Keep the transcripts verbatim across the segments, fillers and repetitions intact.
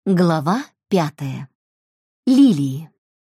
Глава пятая. Лилии.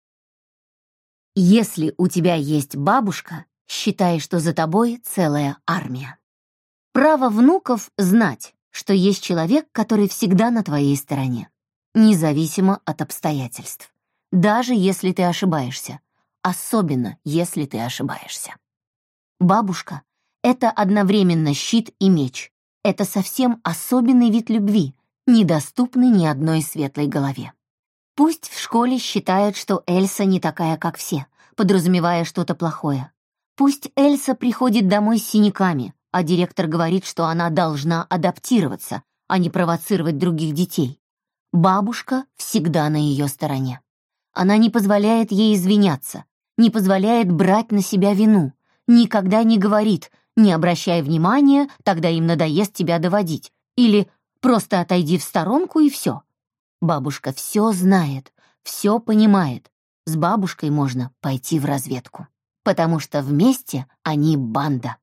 Если у тебя есть бабушка, считай, что за тобой целая армия. Право внуков знать, что есть человек, который всегда на твоей стороне, независимо от обстоятельств, даже если ты ошибаешься, особенно если ты ошибаешься. Бабушка — это одновременно щит и меч, это совсем особенный вид любви, недоступный ни одной светлой голове. Пусть в школе считают, что Эльса не такая, как все, подразумевая что-то плохое. Пусть Эльса приходит домой с синяками, а директор говорит, что она должна адаптироваться, а не провоцировать других детей. Бабушка всегда на ее стороне. Она не позволяет ей извиняться, не позволяет брать на себя вину, никогда не говорит «не обращай внимания, тогда им надоест тебя доводить» или «просто отойди в сторонку и все». Бабушка все знает, все понимает. С бабушкой можно пойти в разведку, потому что вместе они банда.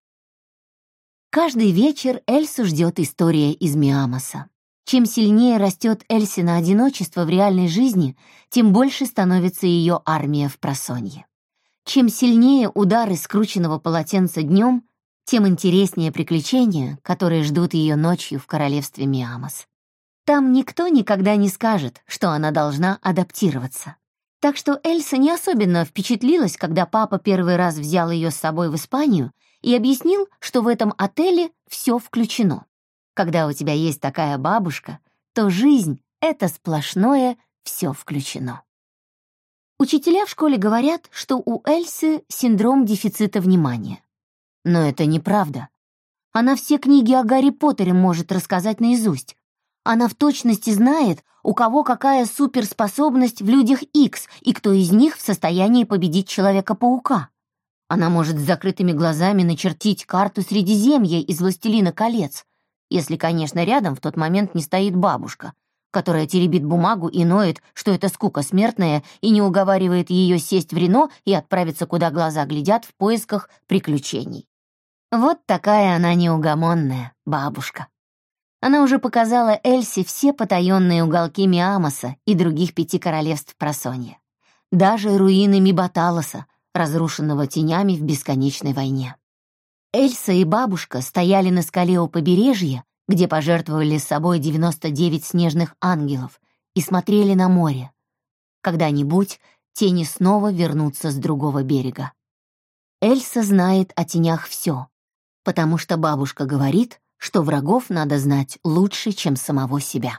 Каждый вечер Эльсу ждет история из Миамоса. Чем сильнее растет Эльсино одиночество в реальной жизни, тем больше становится ее армия в просонье. Чем сильнее удары скрученного полотенца днем, тем интереснее приключения, которые ждут ее ночью в королевстве Миамос. Там никто никогда не скажет, что она должна адаптироваться. Так что Эльса не особенно впечатлилась, когда папа первый раз взял ее с собой в Испанию и объяснил, что в этом отеле все включено. Когда у тебя есть такая бабушка, то жизнь — это сплошное «все включено». Учителя в школе говорят, что у Эльсы синдром дефицита внимания. Но это неправда. Она все книги о Гарри Поттере может рассказать наизусть. Она в точности знает, у кого какая суперспособность в Людях Икс и кто из них в состоянии победить Человека-паука. Она может с закрытыми глазами начертить карту Средиземья из «Властелина колец», если, конечно, рядом в тот момент не стоит бабушка, которая теребит бумагу и ноет, что это скука смертная, и не уговаривает ее сесть в Рено и отправиться, куда глаза глядят, в поисках приключений. Вот такая она неугомонная бабушка. Она уже показала Эльсе все потаенные уголки Миамоса и других пяти королевств Просонья. Даже руины Мибаталоса, разрушенного тенями в бесконечной войне. Эльса и бабушка стояли на скале у побережья, где пожертвовали собой девяносто девять снежных ангелов, и смотрели на море. Когда-нибудь тени снова вернутся с другого берега. Эльса знает о тенях все, потому что бабушка говорит, что врагов надо знать лучше, чем самого себя.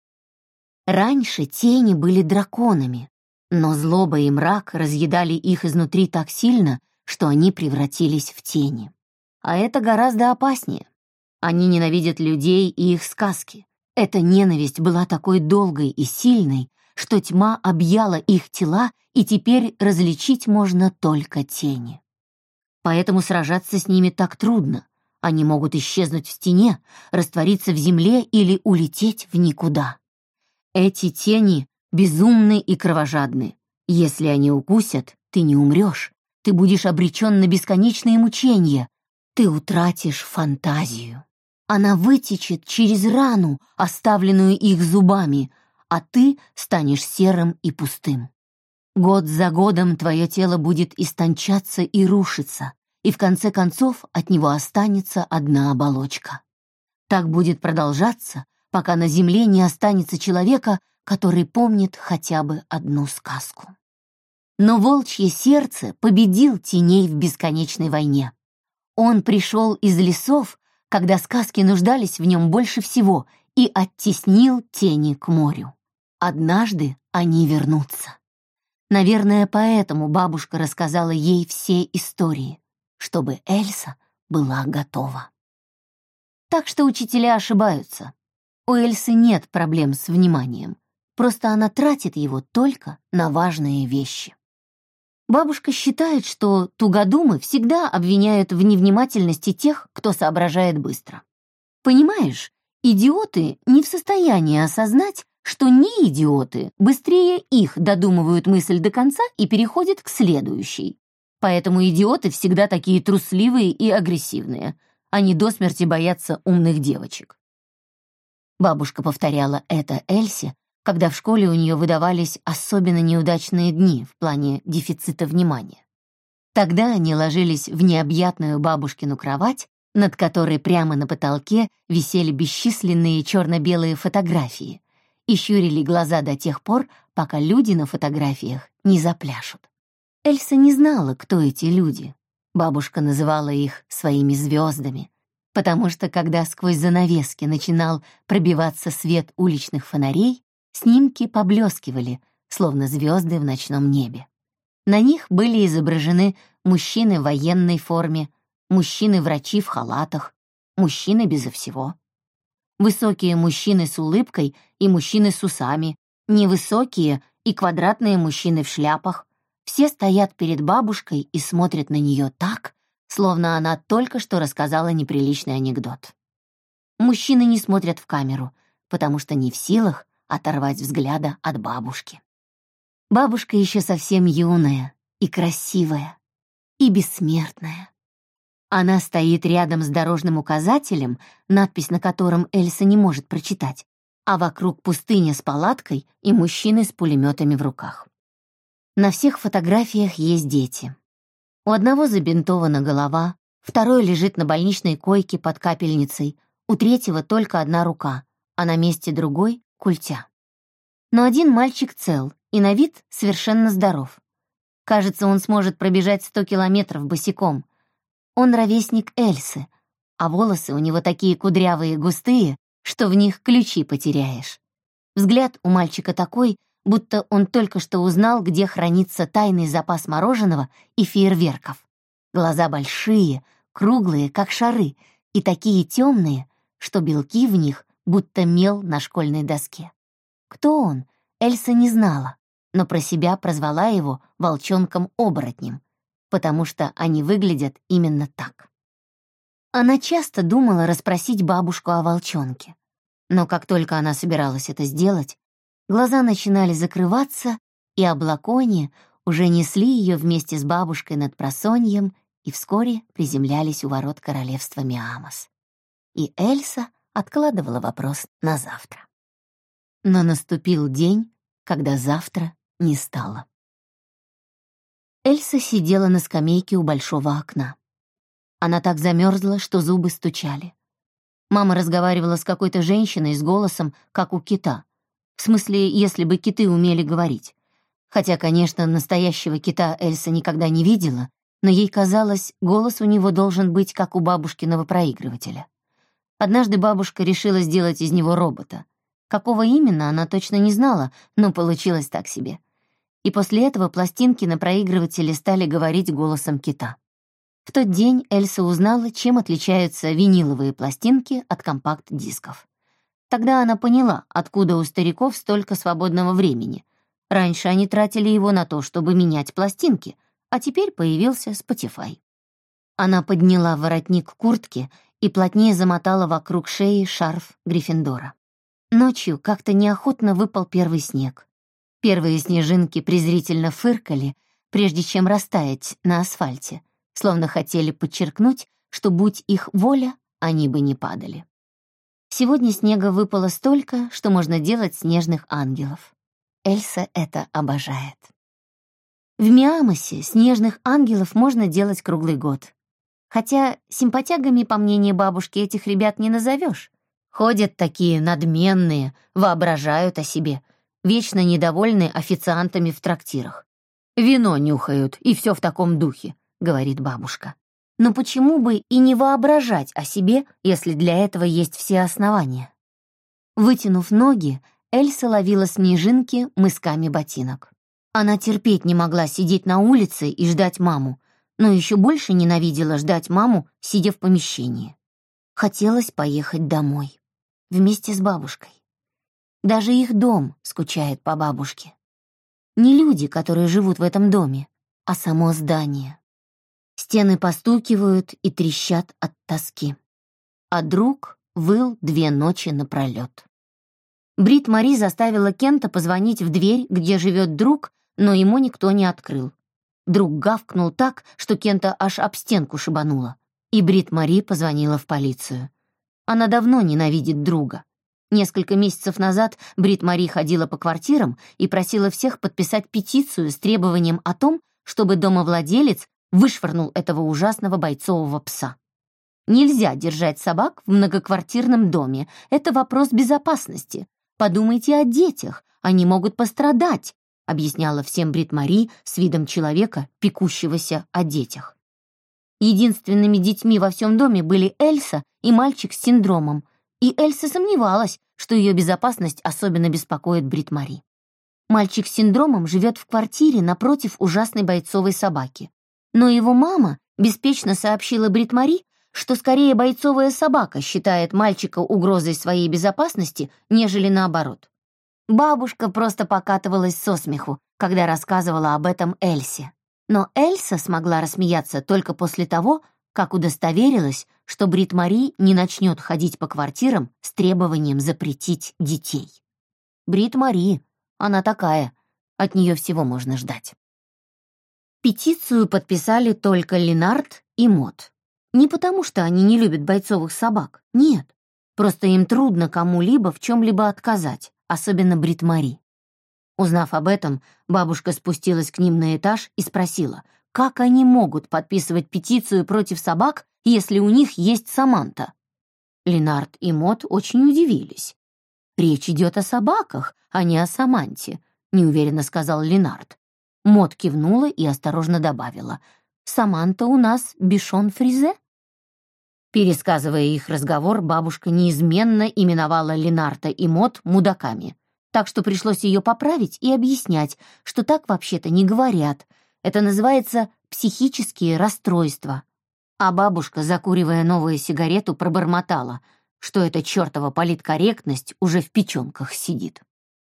Раньше тени были драконами, но злоба и мрак разъедали их изнутри так сильно, что они превратились в тени. А это гораздо опаснее. Они ненавидят людей и их сказки. Эта ненависть была такой долгой и сильной, что тьма объяла их тела, и теперь различить можно только тени. Поэтому сражаться с ними так трудно. Они могут исчезнуть в стене, раствориться в земле или улететь в никуда. Эти тени безумны и кровожадны. Если они укусят, ты не умрешь. Ты будешь обречен на бесконечные мучения. Ты утратишь фантазию. Она вытечет через рану, оставленную их зубами, а ты станешь серым и пустым. Год за годом твое тело будет истончаться и рушиться, и в конце концов от него останется одна оболочка. Так будет продолжаться, пока на земле не останется человека, который помнит хотя бы одну сказку. Но волчье сердце победил теней в бесконечной войне. Он пришел из лесов, когда сказки нуждались в нем больше всего, и оттеснил тени к морю. Однажды они вернутся. Наверное, поэтому бабушка рассказала ей все истории, чтобы Эльса была готова. Так что учителя ошибаются. У Эльсы нет проблем с вниманием, просто она тратит его только на важные вещи. Бабушка считает, что тугодумы всегда обвиняют в невнимательности тех, кто соображает быстро. Понимаешь, идиоты не в состоянии осознать, что не идиоты быстрее их додумывают мысль до конца и переходят к следующей. Поэтому идиоты всегда такие трусливые и агрессивные. Они до смерти боятся умных девочек. Бабушка повторяла это Эльсе, когда в школе у нее выдавались особенно неудачные дни в плане дефицита внимания. Тогда они ложились в необъятную бабушкину кровать, над которой прямо на потолке висели бесчисленные черно-белые фотографии, и щурили глаза до тех пор, пока люди на фотографиях не запляшут. Эльса не знала, кто эти люди. Бабушка называла их своими звездами, потому что, когда сквозь занавески начинал пробиваться свет уличных фонарей, снимки поблескивали, словно звезды в ночном небе. На них были изображены мужчины в военной форме, мужчины-врачи в халатах, мужчины безо всего. Высокие мужчины с улыбкой и мужчины с усами, невысокие и квадратные мужчины в шляпах. Все стоят перед бабушкой и смотрят на нее так, словно она только что рассказала неприличный анекдот. Мужчины не смотрят в камеру, потому что не в силах оторвать взгляда от бабушки. Бабушка еще совсем юная и красивая, и бессмертная. Она стоит рядом с дорожным указателем, надпись на котором Эльса не может прочитать, а вокруг пустыня с палаткой и мужчины с пулеметами в руках. На всех фотографиях есть дети. У одного забинтована голова, второй лежит на больничной койке под капельницей, у третьего только одна рука, а на месте другой — культя. Но один мальчик цел и на вид совершенно здоров. Кажется, он сможет пробежать сто километров босиком. Он ровесник Эльсы, а волосы у него такие кудрявые и густые, что в них ключи потеряешь. Взгляд у мальчика такой, будто он только что узнал, где хранится тайный запас мороженого и фейерверков. Глаза большие, круглые, как шары, и такие темные, что белки в них будто мел на школьной доске. Кто он, Эльса не знала, но про себя прозвала его волчонком-оборотнем, потому что они выглядят именно так. Она часто думала расспросить бабушку о волчонке, но как только она собиралась это сделать, глаза начинали закрываться, и облакони уже несли ее вместе с бабушкой над просоньем и вскоре приземлялись у ворот королевства Миамос. И Эльса откладывала вопрос на завтра. Но наступил день, когда завтра не стало. Эльса сидела на скамейке у большого окна. Она так замерзла, что зубы стучали. Мама разговаривала с какой-то женщиной с голосом, как у кита. В смысле, если бы киты умели говорить. Хотя, конечно, настоящего кита Эльса никогда не видела, но ей казалось, голос у него должен быть, как у бабушкиного проигрывателя. Однажды бабушка решила сделать из него робота. Какого именно, она точно не знала, но получилось так себе. И после этого пластинки на проигрывателе стали говорить голосом кита. В тот день Эльса узнала, чем отличаются виниловые пластинки от компакт-дисков. Тогда она поняла, откуда у стариков столько свободного времени. Раньше они тратили его на то, чтобы менять пластинки, а теперь появился Spotify. Она подняла воротник куртки и плотнее замотала вокруг шеи шарф Гриффиндора. Ночью как-то неохотно выпал первый снег. Первые снежинки презрительно фыркали, прежде чем растаять на асфальте, словно хотели подчеркнуть, что, будь их воля, они бы не падали. Сегодня снега выпало столько, что можно делать снежных ангелов. Эльса это обожает. В Миамосе снежных ангелов можно делать круглый год. Хотя симпатягами, по мнению бабушки, этих ребят не назовешь. Ходят такие надменные, воображают о себе, вечно недовольны официантами в трактирах. «Вино нюхают, и все в таком духе», — говорит бабушка. Но почему бы и не воображать о себе, если для этого есть все основания? Вытянув ноги, Эльса ловила снежинки мысками ботинок. Она терпеть не могла сидеть на улице и ждать маму, но еще больше ненавидела ждать маму, сидя в помещении. Хотелось поехать домой, вместе с бабушкой. Даже их дом скучает по бабушке. Не люди, которые живут в этом доме, а само здание. Стены постукивают и трещат от тоски. А друг выл две ночи напролет. Брит-Мари заставила Кента позвонить в дверь, где живет друг, но ему никто не открыл. Друг гавкнул так, что Кента аж об стенку шибанула, и Брит-Мари позвонила в полицию. Она давно ненавидит друга. Несколько месяцев назад Брит-Мари ходила по квартирам и просила всех подписать петицию с требованием о том, чтобы домовладелец вышвырнул этого ужасного бойцового пса. Нельзя держать собак в многоквартирном доме. Это вопрос безопасности. Подумайте о детях, они могут пострадать, объясняла всем Брит-Мари с видом человека, пекущегося о детях. Единственными детьми во всем доме были Эльса и мальчик с синдромом, и Эльса сомневалась, что ее безопасность особенно беспокоит Брит-Мари. Мальчик с синдромом живет в квартире напротив ужасной бойцовой собаки. Но его мама беспечно сообщила Брит-Мари, что скорее бойцовая собака считает мальчика угрозой своей безопасности, нежели наоборот. Бабушка просто покатывалась со смеху, когда рассказывала об этом Эльсе. Но Эльса смогла рассмеяться только после того, как удостоверилась, что Брит-Мари не начнет ходить по квартирам с требованием запретить детей. Брит-Мари, она такая, от нее всего можно ждать. Петицию подписали только Ленард и Мот. Не потому, что они не любят бойцовых собак, нет. Просто им трудно кому-либо в чем-либо отказать, особенно Брит-Мари. Узнав об этом, бабушка спустилась к ним на этаж и спросила, как они могут подписывать петицию против собак, если у них есть Саманта. Ленард и Мот очень удивились. «Речь идет о собаках, а не о Саманте», — неуверенно сказал Ленард. Мот кивнула и осторожно добавила, «Саманта у нас Бишон Фризе». Пересказывая их разговор, бабушка неизменно именовала Ленарда и Мот мудаками, так что пришлось ее поправить и объяснять, что так вообще-то не говорят. Это называется психические расстройства. А бабушка, закуривая новую сигарету, пробормотала, что эта чертова политкорректность уже в печенках сидит.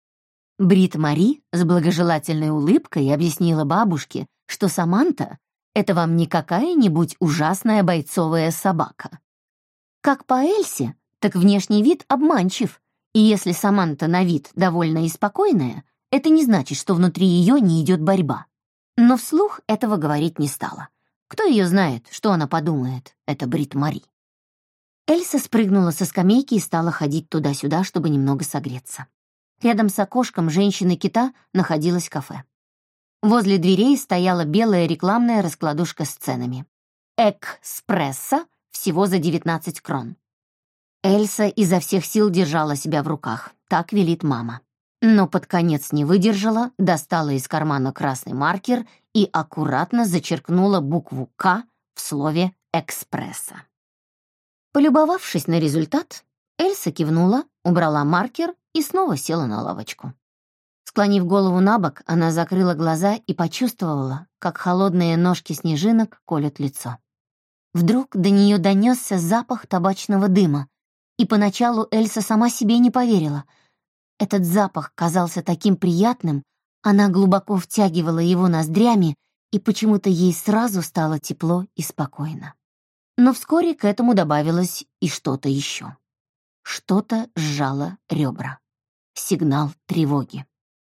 Брит-Мари с благожелательной улыбкой объяснила бабушке, что Саманта — это вам не какая-нибудь ужасная бойцовая собака. Как по Эльсе, так внешний вид обманчив, и если Саманта на вид довольна и спокойная, это не значит, что внутри ее не идет борьба. Но вслух этого говорить не стала. Кто ее знает, что она подумает, это Брит-Мари. Эльса спрыгнула со скамейки и стала ходить туда-сюда, чтобы немного согреться. Рядом с окошком женщины-кита находилось кафе. Возле дверей стояла белая рекламная раскладушка с ценами. «Экспресса» всего за девятнадцать крон. Эльса изо всех сил держала себя в руках, так велит мама. Но под конец не выдержала, достала из кармана красный маркер и аккуратно зачеркнула букву «К» в слове «экспресса». Полюбовавшись на результат, Эльса кивнула, убрала маркер и снова села на лавочку. Склонив голову на бок, она закрыла глаза и почувствовала, как холодные ножки снежинок колют лицо. Вдруг до нее донесся запах табачного дыма, и поначалу Эльса сама себе не поверила. Этот запах казался таким приятным, она глубоко втягивала его ноздрями, и почему-то ей сразу стало тепло и спокойно. Но вскоре к этому добавилось и что-то еще. Что-то сжало ребра. Сигнал тревоги.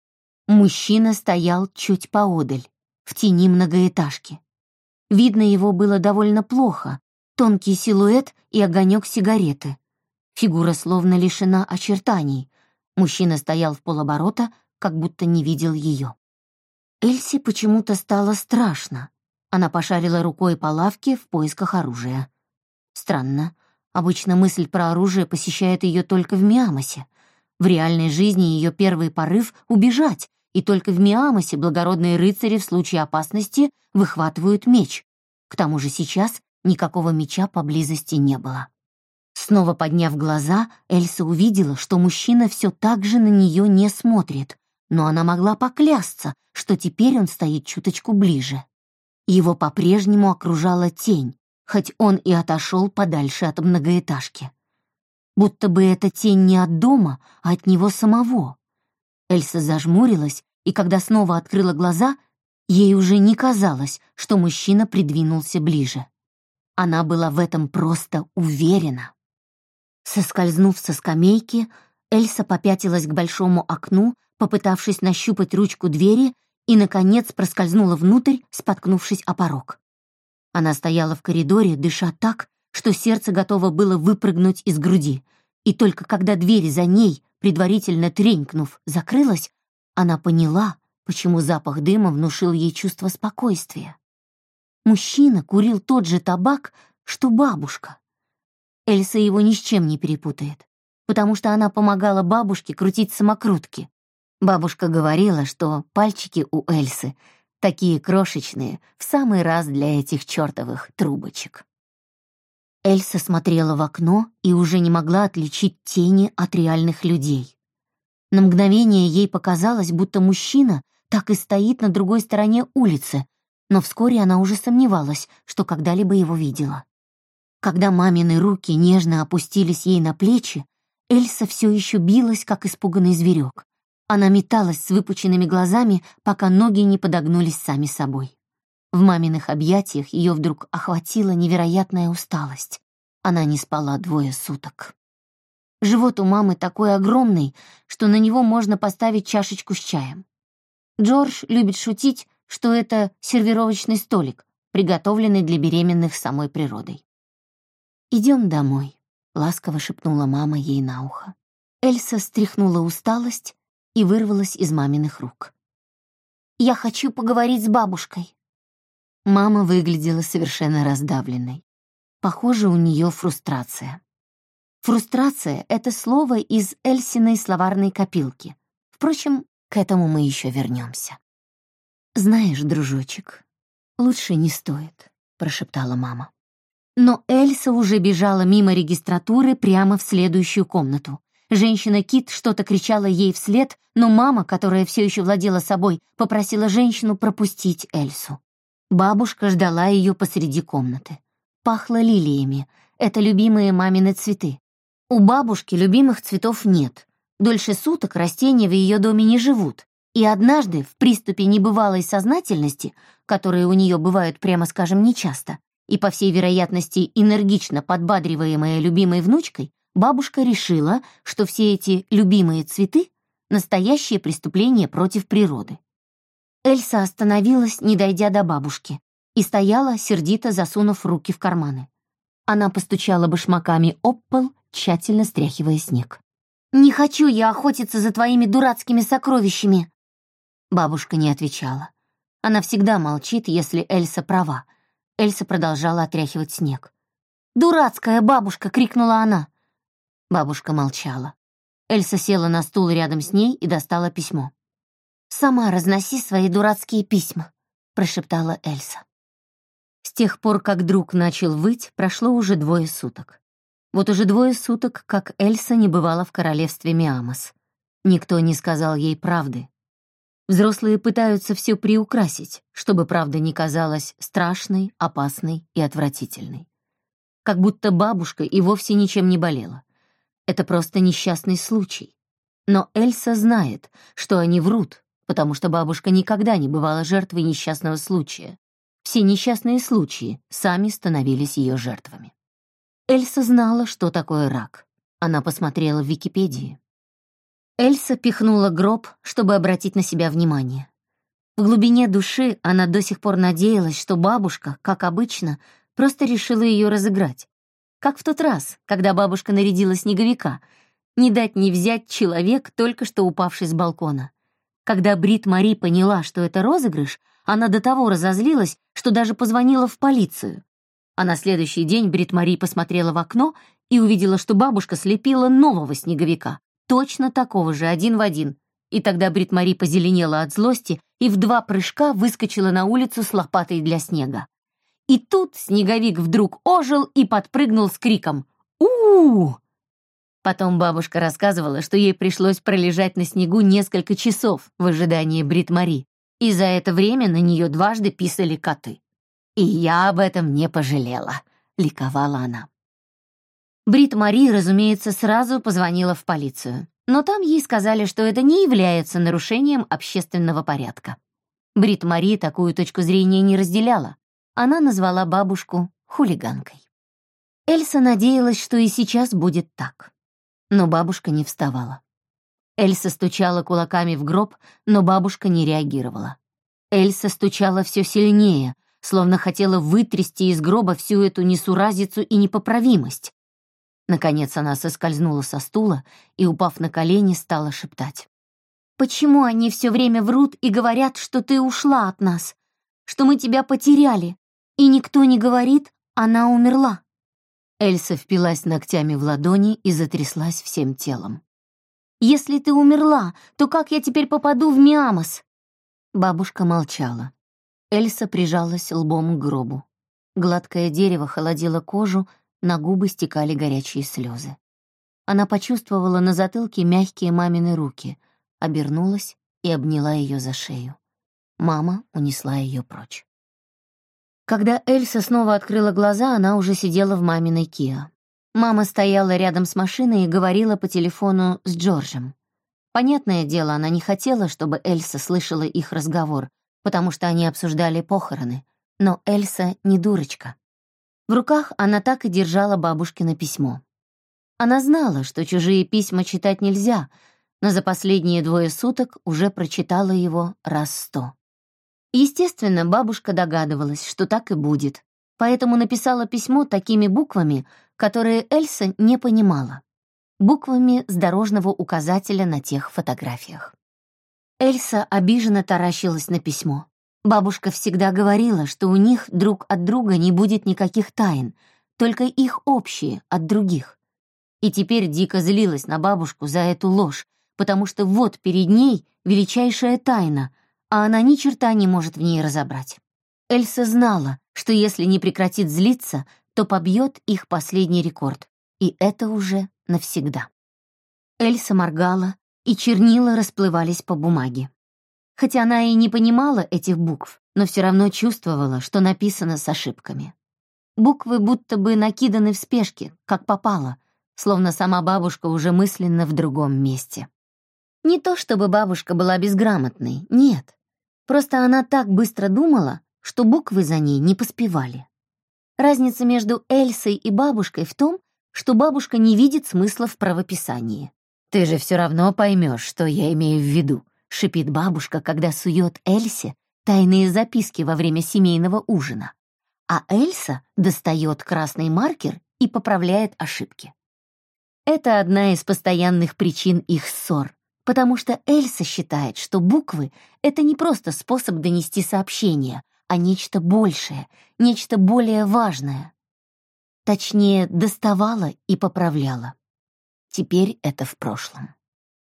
Мужчина стоял чуть поодаль, в тени многоэтажки. Видно его было довольно плохо, тонкий силуэт и огонек сигареты. Фигура словно лишена очертаний. Мужчина стоял в полоборота, как будто не видел ее. Эльсе почему-то стало страшно. Она пошарила рукой по лавке в поисках оружия. Странно, обычно мысль про оружие посещает ее только в Миамосе. В реальной жизни ее первый порыв — убежать, и только в Миамосе благородные рыцари в случае опасности выхватывают меч. К тому же сейчас никакого меча поблизости не было. Снова подняв глаза, Эльса увидела, что мужчина все так же на нее не смотрит, но она могла поклясться, что теперь он стоит чуточку ближе. Его по-прежнему окружала тень, хоть он и отошел подальше от многоэтажки. Будто бы эта тень не от дома, а от него самого. Эльса зажмурилась, и когда снова открыла глаза, ей уже не казалось, что мужчина придвинулся ближе. Она была в этом просто уверена. Соскользнув со скамейки, Эльса попятилась к большому окну, попытавшись нащупать ручку двери, и, наконец, проскользнула внутрь, споткнувшись о порог. Она стояла в коридоре, дыша так, что сердце готово было выпрыгнуть из груди. И только когда дверь за ней, предварительно тренькнув, закрылась, она поняла, почему запах дыма внушил ей чувство спокойствия. Мужчина курил тот же табак, что бабушка. Эльса его ни с чем не перепутает, потому что она помогала бабушке крутить самокрутки. Бабушка говорила, что пальчики у Эльсы такие крошечные, в самый раз для этих чертовых трубочек. Эльса смотрела в окно и уже не могла отличить тени от реальных людей. На мгновение ей показалось, будто мужчина так и стоит на другой стороне улицы, но вскоре она уже сомневалась, что когда-либо его видела. Когда мамины руки нежно опустились ей на плечи, Эльса все еще билась, как испуганный зверек. Она металась с выпученными глазами, пока ноги не подогнулись сами собой. В маминых объятиях ее вдруг охватила невероятная усталость. Она не спала двое суток. Живот у мамы такой огромный, что на него можно поставить чашечку с чаем. Джордж любит шутить, что это сервировочный столик, приготовленный для беременных самой природой. «Идем домой», — ласково шепнула мама ей на ухо. Эльса стряхнула усталость и вырвалась из маминых рук. «Я хочу поговорить с бабушкой». Мама выглядела совершенно раздавленной. Похоже, у нее фрустрация. Фрустрация — это слово из Эльсиной словарной копилки. Впрочем, к этому мы еще вернемся. «Знаешь, дружочек, лучше не стоит», — прошептала мама. Но Эльса уже бежала мимо регистратуры прямо в следующую комнату. Женщина-кит что-то кричала ей вслед, но мама, которая все еще владела собой, попросила женщину пропустить Эльсу. Бабушка ждала ее посреди комнаты. Пахло лилиями. Это любимые мамины цветы. У бабушки любимых цветов нет. Дольше суток растения в ее доме не живут. И однажды, в приступе небывалой сознательности, которые у нее бывают, прямо скажем, нечасто, и, по всей вероятности, энергично подбадриваемая любимой внучкой, бабушка решила, что все эти любимые цветы — настоящее преступление против природы. Эльса остановилась, не дойдя до бабушки, и стояла, сердито засунув руки в карманы. Она постучала башмаками об пол, тщательно стряхивая снег. «Не хочу я охотиться за твоими дурацкими сокровищами!» Бабушка не отвечала. Она всегда молчит, если Эльса права. Эльса продолжала отряхивать снег. «Дурацкая бабушка!» — крикнула она. Бабушка молчала. Эльса села на стул рядом с ней и достала письмо. «Сама разноси свои дурацкие письма», — прошептала Эльса. С тех пор, как друг начал выть, прошло уже двое суток. Вот уже двое суток, как Эльса не бывала в королевстве Миамос. Никто не сказал ей правды. Взрослые пытаются все приукрасить, чтобы правда не казалась страшной, опасной и отвратительной. Как будто бабушка и вовсе ничем не болела. Это просто несчастный случай. Но Эльса знает, что они врут, потому что бабушка никогда не бывала жертвой несчастного случая. Все несчастные случаи сами становились ее жертвами. Эльса знала, что такое рак. Она посмотрела в Википедии. Эльса пихнула гроб, чтобы обратить на себя внимание. В глубине души она до сих пор надеялась, что бабушка, как обычно, просто решила ее разыграть. Как в тот раз, когда бабушка нарядила снеговика. Не дать не взять человек, только что упавший с балкона. Когда Брит Мари поняла, что это розыгрыш, она до того разозлилась, что даже позвонила в полицию. А на следующий день Брит Мари посмотрела в окно и увидела, что бабушка слепила нового снеговика, точно такого же, один в один. И тогда Брит Мари позеленела от злости и в два прыжка выскочила на улицу с лопатой для снега. И тут снеговик вдруг ожил и подпрыгнул с криком «У-у-у!». Потом бабушка рассказывала, что ей пришлось пролежать на снегу несколько часов в ожидании Брит Мари, и за это время на нее дважды писали коты. «И я об этом не пожалела», — ликовала она. Брит Мари, разумеется, сразу позвонила в полицию, но там ей сказали, что это не является нарушением общественного порядка. Брит Мари такую точку зрения не разделяла. Она назвала бабушку хулиганкой. Эльса надеялась, что и сейчас будет так. Но бабушка не вставала. Эльса стучала кулаками в гроб, но бабушка не реагировала. Эльса стучала все сильнее, словно хотела вытрясти из гроба всю эту несуразицу и непоправимость. Наконец она соскользнула со стула и, упав на колени, стала шептать. «Почему они все время врут и говорят, что ты ушла от нас, что мы тебя потеряли, и никто не говорит, она умерла?» Эльса впилась ногтями в ладони и затряслась всем телом. «Если ты умерла, то как я теперь попаду в Миамос?» Бабушка молчала. Эльса прижалась лбом к гробу. Гладкое дерево холодило кожу, на губы стекали горячие слезы. Она почувствовала на затылке мягкие мамины руки, обернулась и обняла ее за шею. Мама унесла ее прочь. Когда Эльса снова открыла глаза, она уже сидела в маминой Киа. Мама стояла рядом с машиной и говорила по телефону с Джорджем. Понятное дело, она не хотела, чтобы Эльса слышала их разговор, потому что они обсуждали похороны, но Эльса не дурочка. В руках она так и держала бабушкино письмо. Она знала, что чужие письма читать нельзя, но за последние двое суток уже прочитала его раз сто. Естественно, бабушка догадывалась, что так и будет, поэтому написала письмо такими буквами, которые Эльса не понимала. Буквами с дорожного указателя на тех фотографиях. Эльса обиженно таращилась на письмо. Бабушка всегда говорила, что у них друг от друга не будет никаких тайн, только их общие от других. И теперь дико злилась на бабушку за эту ложь, потому что вот перед ней величайшая тайна, а она ни черта не может в ней разобрать. Эльса знала, что если не прекратит злиться, то побьет их последний рекорд, и это уже навсегда. Эльса моргала, и чернила расплывались по бумаге. Хотя она и не понимала этих букв, но все равно чувствовала, что написано с ошибками. Буквы будто бы накиданы в спешке, как попало, словно сама бабушка уже мысленно в другом месте. Не то чтобы бабушка была безграмотной, нет. Просто она так быстро думала, что буквы за ней не поспевали. Разница между Эльсой и бабушкой в том, что бабушка не видит смысла в правописании. «Ты же все равно поймешь, что я имею в виду», — шипит бабушка, когда сует Эльсе тайные записки во время семейного ужина. А Эльса достает красный маркер и поправляет ошибки. Это одна из постоянных причин их ссор, потому что Эльса считает, что буквы — это не просто способ донести сообщение, а нечто большее, нечто более важное. Точнее, доставала и поправляла. Теперь это в прошлом.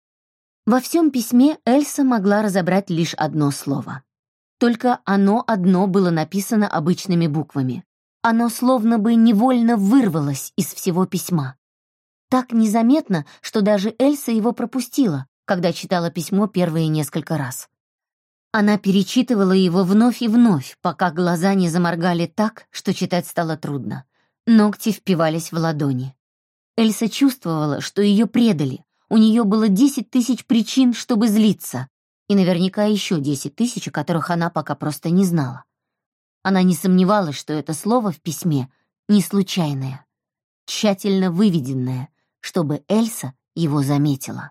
Во всем письме Эльса могла разобрать лишь одно слово. Только оно одно было написано обычными буквами. Оно словно бы невольно вырвалось из всего письма. Так незаметно, что даже Эльса его пропустила, когда читала письмо первые несколько раз. Она перечитывала его вновь и вновь, пока глаза не заморгали так, что читать стало трудно. Ногти впивались в ладони. Эльса чувствовала, что ее предали. У нее было десять тысяч причин, чтобы злиться, и наверняка еще десять тысяч, о которых она пока просто не знала. Она не сомневалась, что это слово в письме не случайное, тщательно выведенное, чтобы Эльса его заметила.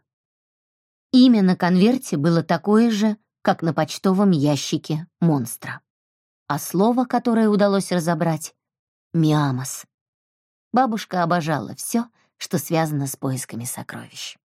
Имя на конверте было такое же, как на почтовом ящике монстра. А слово, которое удалось разобрать — Миамос. Бабушка обожала все, что связано с поисками сокровищ.